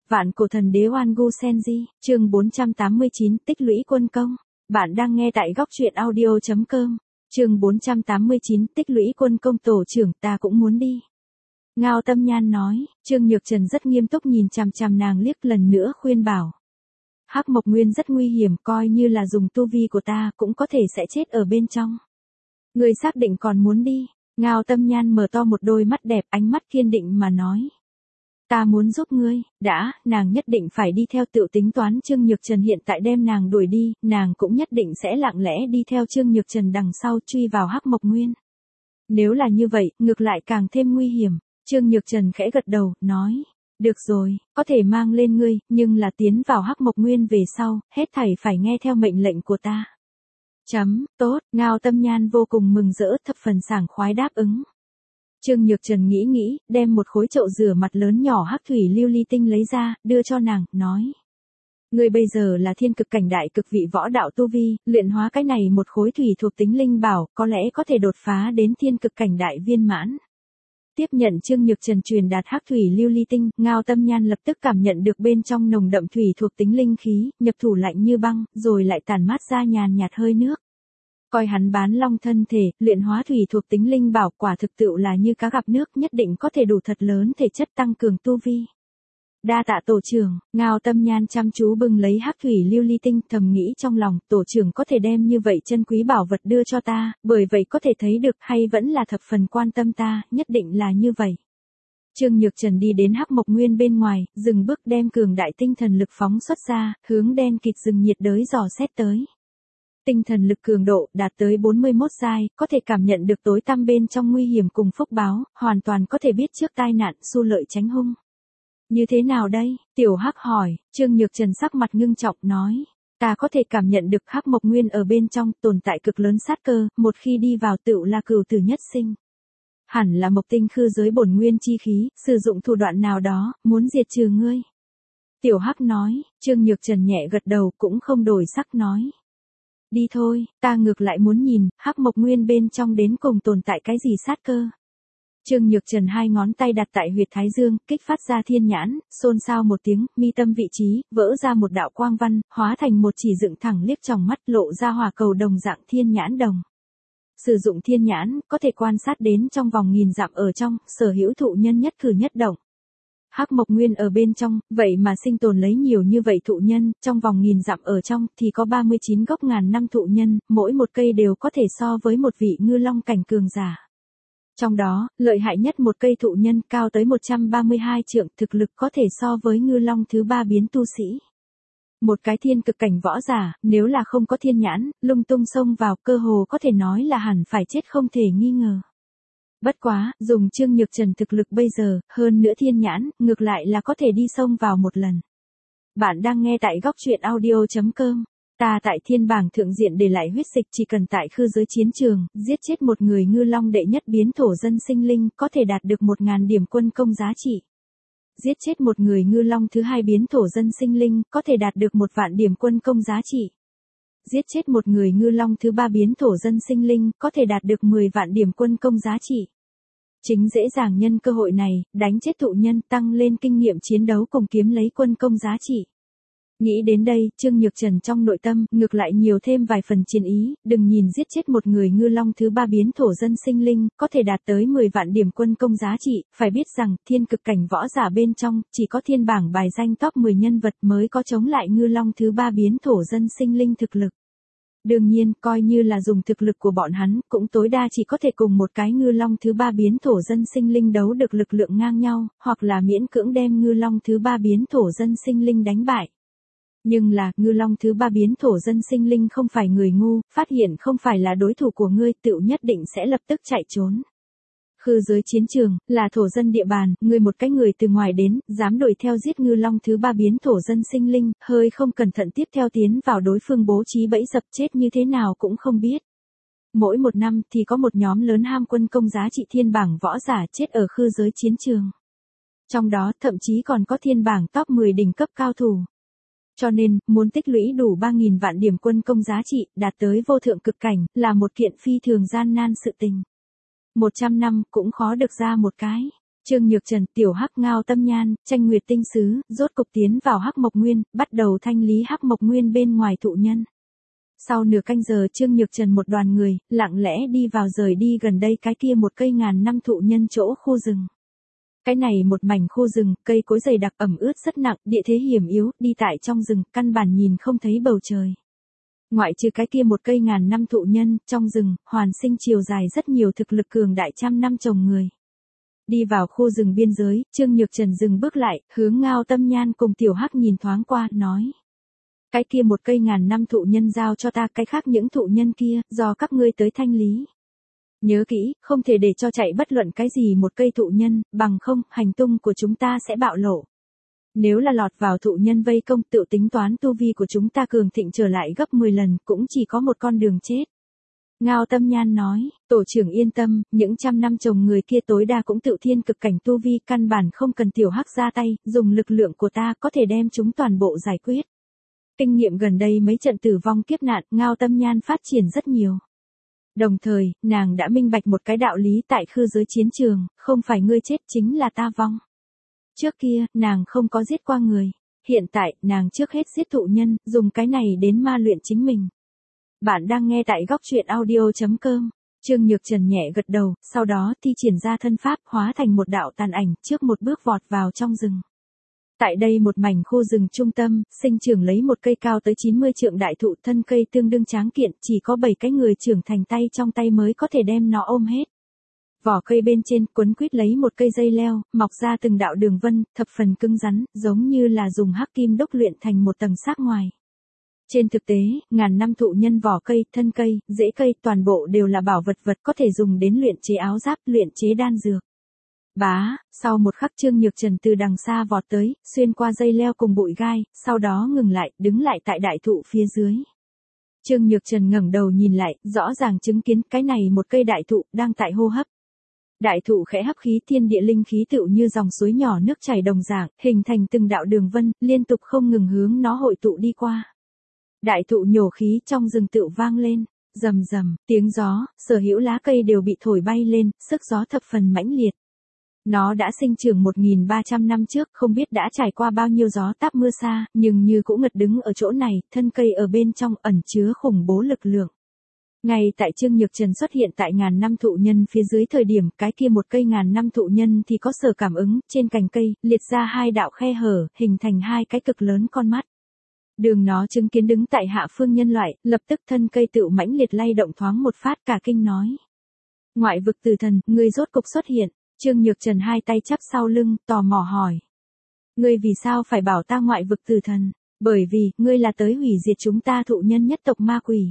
Vạn cổ thần đế Oan Gu Senji, chương 489, tích lũy quân công. Bạn đang nghe tại góc truyện audio.com. Chương 489, tích lũy quân công. Tổ trưởng, ta cũng muốn đi. Ngao Tâm Nhan nói. Trương Nhược Trần rất nghiêm túc nhìn chằm chằm nàng liếc, lần nữa khuyên bảo. Hắc Mộc Nguyên rất nguy hiểm, coi như là dùng tu vi của ta cũng có thể sẽ chết ở bên trong. Ngươi xác định còn muốn đi? Ngao Tâm Nhan mở to một đôi mắt đẹp, ánh mắt kiên định mà nói. Ta muốn giúp ngươi. Nàng nhất định phải đi theo, tự tính toán Trương Nhược Trần hiện tại đem nàng đuổi đi, nàng cũng nhất định sẽ lặng lẽ đi theo Trương Nhược Trần đằng sau truy vào Hắc Mộc Nguyên. Nếu là như vậy, ngược lại càng thêm nguy hiểm. Trương Nhược Trần khẽ gật đầu, nói. Được rồi, có thể mang lên ngươi, nhưng là tiến vào Hắc Mộc Nguyên về sau, hết thảy phải nghe theo mệnh lệnh của ta. Tốt, Ngao Tâm Nhan vô cùng mừng rỡ, thập phần sảng khoái đáp ứng. Trương Nhược Trần nghĩ, đem một khối chậu rửa mặt lớn nhỏ hắc thủy lưu ly tinh lấy ra, đưa cho nàng, nói. Ngươi bây giờ là thiên cực cảnh đại cực vị võ đạo tu vi, luyện hóa cái này một khối thủy thuộc tính linh bảo, có lẽ có thể đột phá đến thiên cực cảnh đại viên mãn. Tiếp nhận Trương Nhược Trần truyền đạt hắc thủy lưu ly tinh, Ngao Tâm Nhan lập tức cảm nhận được bên trong nồng đậm thủy thuộc tính linh khí, nhập thủ lạnh như băng, rồi lại tản mát ra nhàn nhạt hơi nước. Coi hắn bán long thân thể, luyện hóa thủy thuộc tính linh bảo, quả thực tựu là như cá gặp nước, nhất định có thể đủ thật lớn thể chất tăng cường tu vi. Đa tạ tổ trưởng. Ngao Tâm Nhan chăm chú bưng lấy hắc thủy lưu ly tinh, thầm nghĩ trong lòng, tổ trưởng có thể đem như vậy chân quý bảo vật đưa cho ta, bởi vậy có thể thấy được hay vẫn là thập phần quan tâm ta, nhất định là như vậy. Trương Nhược Trần đi đến Hắc Mộc Nguyên bên ngoài, dừng bước đem cường đại tinh thần lực phóng xuất ra, hướng đen kịt rừng nhiệt đới dò xét tới. Tinh thần lực cường độ đạt tới 41 giai, có thể cảm nhận được tối tăm bên trong nguy hiểm cùng phúc báo, hoàn toàn có thể biết trước tai nạn, xu lợi tránh hung. Như thế nào đây? Tiểu Hắc hỏi. Trương Nhược Trần sắc mặt ngưng trọng nói. Ta có thể cảm nhận được Hắc Mộc Nguyên ở bên trong tồn tại cực lớn sát cơ, một khi đi vào tựu là cửu tử nhất sinh. Hẳn là Mộc Tinh khư giới bổn nguyên chi khí, sử dụng thủ đoạn nào đó, muốn diệt trừ ngươi. Tiểu Hắc nói. Trương Nhược Trần nhẹ gật đầu, cũng không đổi sắc nói. Đi thôi, ta ngược lại muốn nhìn, Hắc Mộc Nguyên bên trong đến cùng tồn tại cái gì sát cơ. Trương Nhược Trần hai ngón tay đặt tại huyệt thái dương, kích phát ra thiên nhãn, xôn xao một tiếng, mi tâm vị trí, vỡ ra một đạo quang văn, hóa thành một chỉ dựng thẳng liếc tròng mắt, lộ ra hỏa cầu đồng dạng thiên nhãn đồng. Sử dụng thiên nhãn, có thể quan sát đến trong vòng 1000 dặm ở trong, sở hữu thụ nhân nhất cử nhất động. Hắc Mộc Nguyên ở bên trong, vậy mà sinh tồn lấy nhiều như vậy thụ nhân, trong vòng 1000 dặm ở trong thì có 39 gốc ngàn năm thụ nhân, mỗi một cây đều có thể so với một vị ngư long cảnh cường giả. Trong đó, lợi hại nhất một cây thụ nhân cao tới 132 trượng, thực lực có thể so với ngư long thứ 3 biến tu sĩ. Một cái thiên cực cảnh võ giả, nếu là không có thiên nhãn, lung tung xông vào, cơ hồ có thể nói là hẳn phải chết không thể nghi ngờ. Bất quá, dùng Trương Nhược Trần thực lực bây giờ, hơn nữa thiên nhãn, ngược lại là có thể đi xông vào một lần. Bạn đang nghe tại góc truyện audio.com. Ta tại thiên bảng thượng diện để lại huyết dịch, chỉ cần tại khư giới chiến trường, giết chết một người ngư long đệ nhất biến thổ dân sinh linh, có thể đạt được 1000 điểm quân công giá trị. Giết chết một người ngư long thứ 2 biến thổ dân sinh linh, có thể đạt được 1.000 điểm quân công giá trị. Giết chết một người ngư long thứ 3 biến thổ dân sinh linh, có thể đạt được 10.000 điểm quân công giá trị. Chính dễ dàng nhân cơ hội này, đánh chết thụ nhân, tăng lên kinh nghiệm chiến đấu cùng kiếm lấy quân công giá trị. Nghĩ đến đây, Trương Nhược Trần trong nội tâm, ngược lại nhiều thêm vài phần chiến ý, đừng nhìn giết chết một người ngư long thứ 3 biến thổ dân sinh linh, có thể đạt tới 10.000 điểm quân công giá trị, phải biết rằng, thiên cực cảnh võ giả bên trong, chỉ có thiên bảng bài danh top 10 nhân vật mới có chống lại ngư long thứ 3 biến thổ dân sinh linh thực lực. Đương nhiên, coi như là dùng thực lực của bọn hắn, cũng tối đa chỉ có thể cùng một cái ngư long thứ 3 biến thổ dân sinh linh đấu được lực lượng ngang nhau, hoặc là miễn cưỡng đem ngư long thứ 3 biến thổ dân sinh linh đánh bại. Nhưng là, ngư long thứ 3 biến thổ dân sinh linh không phải người ngu, phát hiện không phải là đối thủ của ngươi, tựu nhất định sẽ lập tức chạy trốn. Khư giới chiến trường, là thổ dân địa bàn, ngươi một cái người từ ngoài đến, dám đuổi theo giết ngư long thứ 3 biến thổ dân sinh linh, hơi không cẩn thận tiếp theo tiến vào đối phương bố trí bẫy dập, chết như thế nào cũng không biết. Mỗi một năm thì có một nhóm lớn ham quân công giá trị thiên bảng võ giả chết ở khư giới chiến trường. Trong đó thậm chí còn có thiên bảng top 10 đỉnh cấp cao thủ. Cho nên, muốn tích lũy đủ 3.000 vạn điểm quân công giá trị, đạt tới vô thượng cực cảnh, là một kiện phi thường gian nan sự tình. 100 năm cũng khó được ra một cái. Trương Nhược Trần, Tiểu Hắc, Ngao Tâm Nhan, Tranh Nguyệt Tinh Sứ, rốt cục tiến vào Hắc Mộc Nguyên, bắt đầu thanh lý Hắc Mộc Nguyên bên ngoài thụ nhân. Sau nửa canh giờ Trương Nhược Trần một đoàn người, lặng lẽ đi vào rời đi gần đây cái kia một cây ngàn năm thụ nhân chỗ khu rừng. Cái này một mảnh khu rừng, cây cối dày đặc ẩm ướt rất nặng, địa thế hiểm yếu, đi tại trong rừng, căn bản nhìn không thấy bầu trời. Ngoại trừ cái kia một cây ngàn năm thụ nhân, trong rừng, hoàn sinh chiều dài rất nhiều thực lực cường đại trăm năm trồng người. Đi vào khu rừng biên giới, Trương Nhược Trần dừng bước lại, hướng Ngao Tâm Nhan cùng Tiểu Hắc nhìn thoáng qua, nói. Cái kia một cây ngàn năm thụ nhân giao cho ta, cái khác những thụ nhân kia, do các ngươi tới thanh lý. Nhớ kỹ, không thể để cho chạy bất luận cái gì một cây thụ nhân, bằng không, hành tung của chúng ta sẽ bạo lộ. Nếu là lọt vào thụ nhân vây công, tự tính toán tu vi của chúng ta cường thịnh trở lại gấp 10 lần, cũng chỉ có một con đường chết. Ngao Tâm Nhan nói, tổ trưởng yên tâm, những trăm năm chồng người kia tối đa cũng tự thiên cực cảnh tu vi, căn bản không cần Tiểu Hắc ra tay, dùng lực lượng của ta có thể đem chúng toàn bộ giải quyết. Kinh nghiệm gần đây mấy trận tử vong kiếp nạn, Ngao Tâm Nhan phát triển rất nhiều. Đồng thời, nàng đã minh bạch một cái đạo lý tại khư giới chiến trường, không phải ngươi chết chính là ta vong. Trước kia, nàng không có giết qua người. Hiện tại, nàng trước hết giết thụ nhân, dùng cái này đến ma luyện chính mình. Bạn đang nghe tại góc truyện audio.com. Trương Nhược Trần nhẹ gật đầu, sau đó thi triển ra thân pháp hóa thành một đạo tàn ảnh trước một bước vọt vào trong rừng. Tại đây một mảnh khu rừng trung tâm, sinh trưởng lấy một cây cao tới 90 trượng đại thụ, thân cây tương đương tráng kiện, chỉ có 7 cái người trưởng thành tay trong tay mới có thể đem nó ôm hết. Vỏ cây bên trên quấn quýt lấy một cây dây leo, mọc ra từng đạo đường vân, thập phần cứng rắn, giống như là dùng hắc kim đúc luyện thành một tầng xác ngoài. Trên thực tế, ngàn năm thụ nhân vỏ cây, thân cây, rễ cây, toàn bộ đều là bảo vật có thể dùng đến luyện chế áo giáp, luyện chế đan dược. Bá, sau một khắc Trương Nhược Trần từ đằng xa vọt tới, xuyên qua dây leo cùng bụi gai, sau đó ngừng lại, đứng lại tại đại thụ phía dưới. Trương Nhược Trần ngẩng đầu nhìn lại, rõ ràng chứng kiến cái này một cây đại thụ đang tại hô hấp. Đại thụ khẽ hấp khí, thiên địa linh khí tựu như dòng suối nhỏ nước chảy đồng dạng, hình thành từng đạo đường vân, liên tục không ngừng hướng nó hội tụ đi qua. Đại thụ nhổ khí trong rừng tựu vang lên, rầm rầm, tiếng gió, sở hữu lá cây đều bị thổi bay lên, sức gió thập phần mãnh liệt. Nó đã sinh trưởng 1.300 năm trước, không biết đã trải qua bao nhiêu gió táp mưa xa, nhưng như cũng ngật đứng ở chỗ này, thân cây ở bên trong ẩn chứa khủng bố lực lượng. Ngay tại Trương Nhược Trần xuất hiện tại ngàn năm thụ nhân phía dưới thời điểm, cái kia một cây ngàn năm thụ nhân thì có sở cảm ứng, trên cành cây, liệt ra hai đạo khe hở, hình thành hai cái cực lớn con mắt. Đường nó chứng kiến đứng tại hạ phương nhân loại, lập tức thân cây tựu mãnh liệt lay động thoáng một phát, cả kinh nói. Ngoại vực tử thần, ngươi rốt cục xuất hiện. Trương Nhược Trần hai tay chắp sau lưng, tò mò hỏi. Ngươi vì sao phải bảo ta ngoại vực tử thần? Bởi vì, ngươi là tới hủy diệt chúng ta thụ nhân nhất tộc ma quỷ.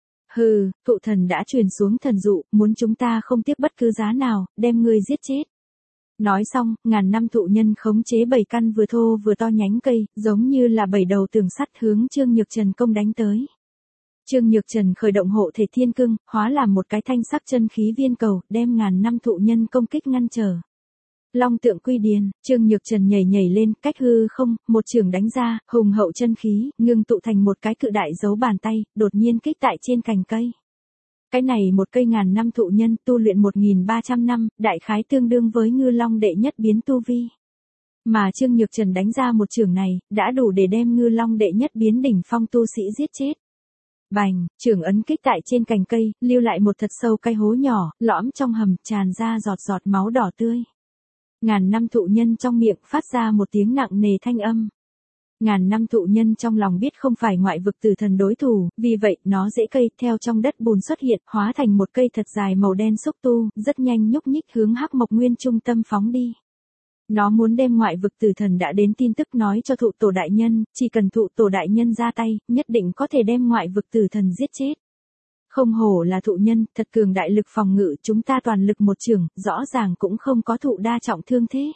Hừ, thụ thần đã truyền xuống thần dụ, muốn chúng ta không tiếc bất cứ giá nào, đem ngươi giết chết. Nói xong, ngàn năm thụ nhân khống chế 7 căn vừa thô vừa to nhánh cây, giống như là 7 đầu tường sắt hướng Trương Nhược Trần công đánh tới. Trương Nhược Trần khởi động hộ thể thiên cương, hóa làm một cái thanh sắc chân khí viên cầu, đem ngàn năm thụ nhân công kích ngăn trở. Long tượng quy điền, Trương Nhược Trần nhảy nhảy lên, cách hư không, một chưởng đánh ra, hùng hậu chân khí, ngưng tụ thành một cái cự đại dấu bàn tay, đột nhiên kích tại trên cành cây. Cái này một cây ngàn năm thụ nhân tu luyện 1.300 năm, đại khái tương đương với ngư long đệ nhất biến tu vi. Mà Trương Nhược Trần đánh ra một chưởng này, đã đủ để đem ngư long đệ nhất biến đỉnh phong tu sĩ giết chết. Bành, chưởng ấn kích tại trên cành cây, lưu lại một thật sâu cái hố nhỏ, lõm trong hầm, tràn ra giọt giọt máu đỏ tươi. Ngàn năm thụ nhân trong miệng phát ra một tiếng nặng nề thanh âm. Ngàn năm thụ nhân trong lòng biết không phải ngoại vực tử thần đối thủ, vì vậy nó rễ cây theo trong đất bùn xuất hiện, hóa thành một cây thật dài màu đen xúc tu, rất nhanh nhúc nhích hướng Hắc Mộc Nguyên trung tâm phóng đi. Nó muốn đem ngoại vực tử thần đã đến tin tức nói cho thụ tổ đại nhân, chỉ cần thụ tổ đại nhân ra tay, nhất định có thể đem ngoại vực tử thần giết chết. Không hổ là thụ nhân, thật cường đại lực phòng ngự, chúng ta toàn lực một chưởng, rõ ràng cũng không có thụ đa trọng thương thế.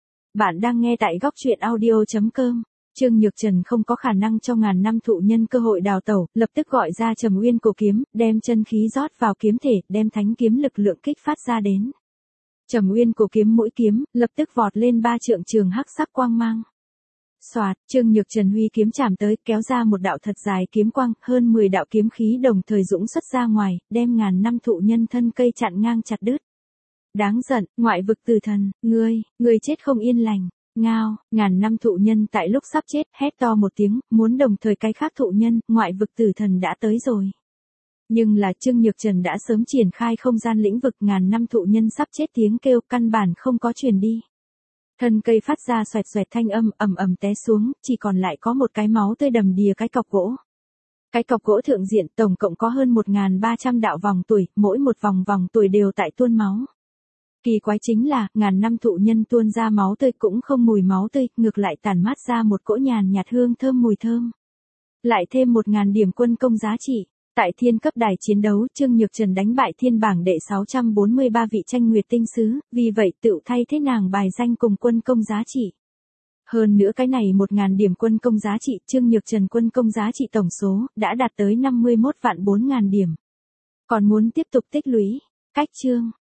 Bạn đang nghe tại góc truyện audio.com. Trương Nhược Trần không có khả năng cho ngàn năm thụ nhân cơ hội đào tẩu, lập tức gọi ra Trầm Uyên cổ kiếm, đem chân khí rót vào kiếm thể, đem thánh kiếm lực lượng kích phát ra đến. Trầm Uyên cổ kiếm mũi kiếm, lập tức vọt lên 3 trượng trường hắc sắc quang mang. Soạt, Trương Nhược Trần huy kiếm chạm tới, kéo ra một đạo thật dài kiếm quang, hơn 10 đạo kiếm khí đồng thời dũng xuất ra ngoài, đem ngàn năm thụ nhân thân cây chặn ngang chặt đứt. Đáng giận, ngoại vực tử thần, ngươi chết không yên lành. Ngao, ngàn năm thụ nhân tại lúc sắp chết, hét to một tiếng, muốn đồng thời cái khác thụ nhân, ngoại vực tử thần đã tới rồi. Nhưng là Trương Nhược Trần đã sớm triển khai không gian lĩnh vực, ngàn năm thụ nhân sắp chết tiếng kêu căn bản không có truyền đi. Thân cây phát ra xoẹt xoẹt thanh âm ầm ầm té xuống, chỉ còn lại có một cái máu tươi đầm đìa cái cọc gỗ. Cái cọc gỗ thượng diện tổng cộng có hơn 1.300 đạo vòng tuổi, mỗi một vòng tuổi đều tại tuôn máu. Kỳ quái chính là, ngàn năm thụ nhân tuôn ra máu tươi cũng không mùi máu tươi, ngược lại tản mát ra một cỗ nhàn nhạt hương thơm mùi thơm. Lại thêm 1.000 điểm quân công giá trị. Tại thiên cấp đài chiến đấu, Trương Nhược Trần đánh bại thiên bảng đệ 643 vị tranh nguyệt tinh sứ, vì vậy tự thay thế nàng bài danh cùng quân công giá trị. Hơn nữa cái này 1.000 điểm quân công giá trị, Trương Nhược Trần quân công giá trị tổng số, đã đạt tới 51 vạn 4.000 điểm. Còn muốn tiếp tục tích lũy. Cách chương.